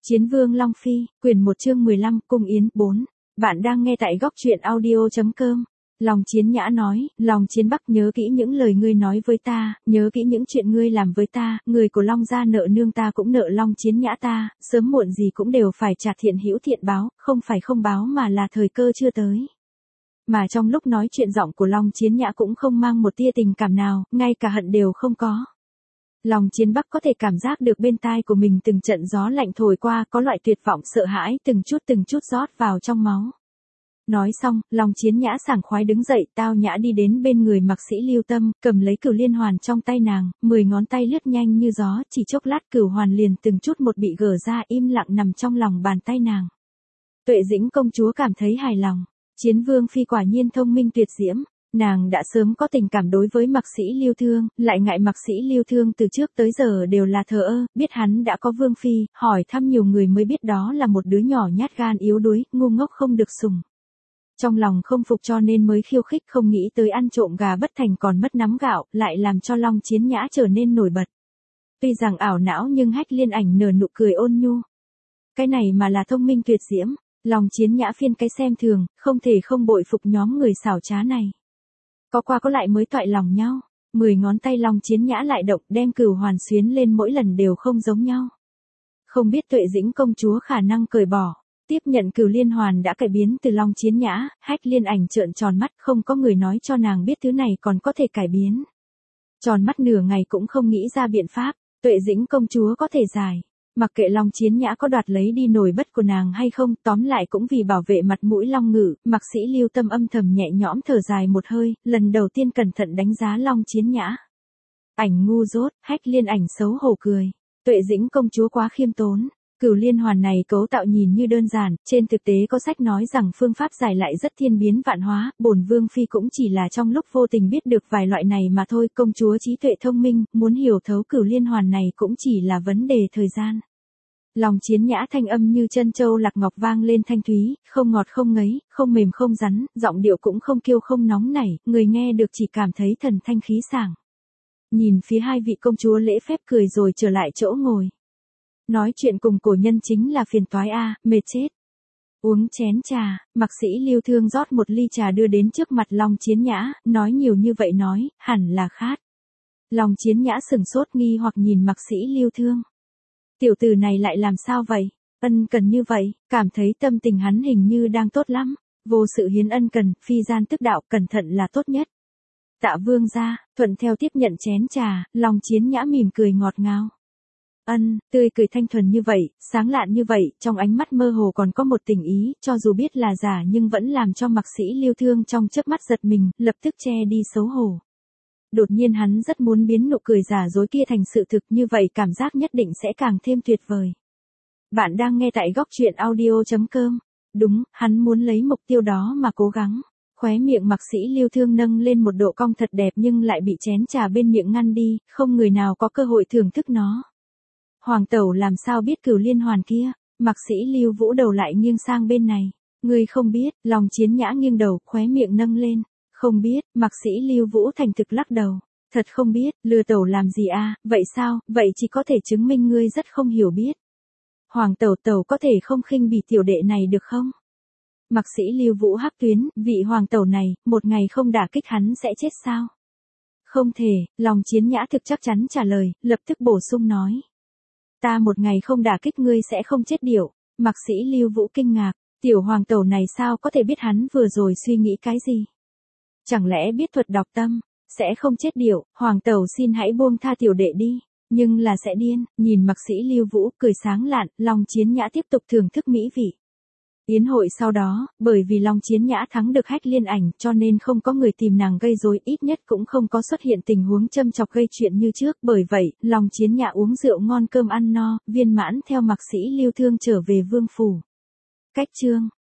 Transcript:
Chiến vương Long Phi, quyển 1 chương 15, Cung Yến 4. Bạn đang nghe tại góc truyện audio.com. Long Chiến Nhã nói, Long Chiến Bắc nhớ kỹ những lời ngươi nói với ta, nhớ kỹ những chuyện ngươi làm với ta, người của Long gia nợ nương ta cũng nợ Long Chiến Nhã ta, sớm muộn gì cũng đều phải trả thiện hữu thiện báo, không phải không báo mà là thời cơ chưa tới. Mà trong lúc nói chuyện giọng của Long Chiến Nhã cũng không mang một tia tình cảm nào, ngay cả hận đều không có. Long Chiến Bắc có thể cảm giác được bên tai của mình từng trận gió lạnh thổi qua, có loại tuyệt vọng sợ hãi từng chút rót vào trong máu. Nói xong, Long Chiến Nhã sảng khoái đứng dậy, tao nhã đi đến bên người Mạc Sĩ Lưu Tâm, cầm lấy cửu liên hoàn trong tay nàng, 10 ngón tay lướt nhanh như gió, chỉ chốc lát cửu hoàn liền từng chút một bị gỡ ra, im lặng nằm trong lòng bàn tay nàng. Tuệ Dĩnh công chúa cảm thấy hài lòng, Chiến vương phi quả nhiên thông minh tuyệt diễm. Nàng đã sớm có tình cảm đối với Mạc Sĩ Lưu Thương, lại ngại Mạc Sĩ Lưu Thương từ trước tới giờ đều là thờ ơ, biết hắn đã có vương phi, hỏi thăm nhiều người mới biết đó là một đứa nhỏ nhát gan yếu đuối, ngu ngốc không được sủng. Trong lòng không phục cho nên mới khiêu khích, không nghĩ tới ăn trộm gà bất thành còn mất nắm gạo, lại làm cho Long Chiến Nhã trở nên nổi bật. Tuy rằng ảo não nhưng Hách Liên Ảnh nở nụ cười ôn nhu. Cái này mà là thông minh tuyệt diễm. Long Chiến Nhã phiên cái xem thường, không thể không bội phục nhóm người xảo trá này. Có qua có lại mới toại lòng nhau, 10 ngón tay Long Chiến Nhã lại động, đem cửu hoàn xuyến lên, mỗi lần đều không giống nhau. Không biết Tuệ Dĩnh công chúa khả năng cởi bỏ, tiếp nhận cửu liên hoàn đã cải biến từ Long Chiến Nhã, Hách Liên Ảnh trợn tròn mắt, không có người nói cho nàng biết thứ này còn có thể cải biến. Tròn mắt nửa ngày cũng không nghĩ ra biện pháp, Tuệ Dĩnh công chúa có thể giải. Mặc kệ Long Chiến Nhã có đoạt lấy đi nổi bất của nàng hay không, tóm lại cũng vì bảo vệ mặt mũi Long Ngự, Mạc Sĩ Lưu Tâm âm thầm nhẹ nhõm thở dài một hơi, lần đầu tiên cẩn thận đánh giá Long Chiến Nhã. Ảnh ngu dốt, Hách Liên Ảnh xấu hổ cười. Tuệ Dĩnh công chúa quá khiêm tốn. Cửu liên hoàn này cấu tạo nhìn như đơn giản, trên thực tế có sách nói rằng phương pháp giải lại rất thiên biến vạn hóa, bổn vương phi cũng chỉ là trong lúc vô tình biết được vài loại này mà thôi, công chúa trí tuệ thông minh, muốn hiểu thấu cửu liên hoàn này cũng chỉ là vấn đề thời gian. Long Chiến Nhã thanh âm như chân châu lạc ngọc vang lên thanh thúy, không ngọt không ngấy, không mềm không rắn, giọng điệu cũng không kiêu không nóng nảy, người nghe được chỉ cảm thấy thần thanh khí sảng. Nhìn phía hai vị công chúa lễ phép cười rồi trở lại chỗ ngồi. Nói chuyện cùng cổ nhân chính là phiền toái a, mệt chết. Uống chén trà, Mạc Sĩ Lưu Thương rót một ly trà đưa đến trước mặt Long Chiến Nhã, nói nhiều như vậy nói, hẳn là khát. Long Chiến Nhã sừng sốt nghi hoặc nhìn Mạc Sĩ Lưu Thương. Tiểu tử này lại làm sao vậy? Ân cần như vậy, cảm thấy tâm tình hắn hình như đang tốt lắm. Vô sự hiến ân cần, phi gian tức đạo, cẩn thận là tốt nhất. Tạ vương gia, thuận theo tiếp nhận chén trà, Long Chiến Nhã mỉm cười ngọt ngào. Tươi cười thanh thuần như vậy, sáng lạn như vậy, trong ánh mắt mơ hồ còn có một tình ý, cho dù biết là giả nhưng vẫn làm cho Mạc Sĩ Lưu Thương trong chớp mắt giật mình, lập tức che đi xấu hổ. Đột nhiên hắn rất muốn biến nụ cười giả dối kia thành sự thực, như vậy cảm giác nhất định sẽ càng thêm tuyệt vời. Bạn đang nghe tại góc truyện audio.com. Đúng, hắn muốn lấy mục tiêu đó mà cố gắng. Khóe miệng Mạc Sĩ Lưu Thương nâng lên một độ cong thật đẹp nhưng lại bị chén trà bên miệng ngăn đi, không người nào có cơ hội thưởng thức nó. Hoàng tẩu làm sao biết cửu liên hoàn kia? Mạc Sĩ Lưu Vũ đầu lại nghiêng sang bên này. Ngươi không biết, Long Chiến Nhã nghiêng đầu, khóe miệng nâng lên. Không biết, Mạc Sĩ Lưu Vũ thành thực lắc đầu. Thật không biết, lừa tẩu làm gì à, vậy sao, vậy chỉ có thể chứng minh ngươi rất không hiểu biết. Hoàng tẩu có thể không khinh bỉ tiểu đệ này được không? Mạc Sĩ Lưu Vũ hắc tuyến, vị hoàng tẩu này, một ngày không đả kích hắn sẽ chết sao? Không thể, Long Chiến Nhã thực chắc chắn trả lời, lập tức bổ sung nói. Ta một ngày không đả kích ngươi sẽ không chết điểu. Mạc Sĩ Lưu Vũ kinh ngạc, tiểu hoàng tẩu này sao có thể biết hắn vừa rồi suy nghĩ cái gì? Chẳng lẽ biết thuật đọc tâm, sẽ không chết điểu, hoàng tẩu xin hãy buông tha tiểu đệ đi, nhưng là sẽ điên. Nhìn Mạc Sĩ Lưu Vũ cười sáng lạn, Long Chiến Nhã tiếp tục thưởng thức mỹ vị. Yến hội sau đó, bởi vì Long Chiến Nhã thắng được Hách Liên Ảnh cho nên không có người tìm nàng gây rối, ít nhất cũng không có xuất hiện tình huống châm chọc gây chuyện như trước, bởi vậy, Long Chiến Nhã uống rượu ngon cơm ăn no, viên mãn theo Mạc Sĩ Lưu Thương trở về vương phủ. Cách chương